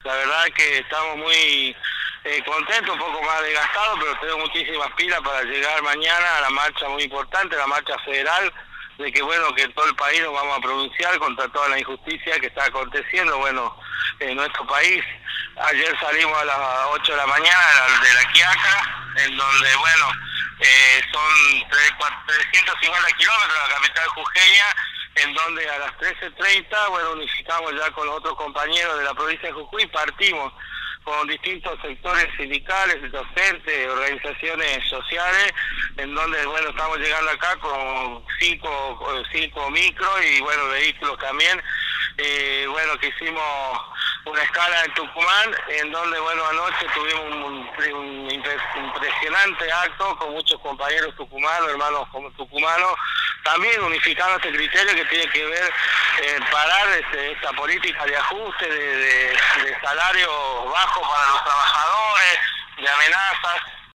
La verdad que estamos muy contentos, un poco más desgastados, pero tenemos muchísimas pilas para llegar mañana a la marcha muy importante, la marcha federal, de que bueno, que todo el país nos vamos a pronunciar contra toda la injusticia que está aconteciendo, bueno, en nuestro país. Ayer salimos a las 8 de la mañana de la Quiaca, en donde, bueno, son 350 kilómetros de la capital jujeña, en donde a las 13:30, bueno, unificamos ya con los otros compañeros de la provincia de Jujuy, partimos con distintos sectores sindicales, docentes, organizaciones sociales, en donde, bueno, estamos llegando acá con cinco micros y, bueno, vehículos también. Bueno, que hicimos una escala en Tucumán, en donde, bueno, anoche tuvimos un impresionante acto con muchos compañeros tucumanos, hermanos tucumanos, también unificando este criterio que tiene que ver parar esta política de ajuste, de salarios bajos para los trabajadores, de amenazas.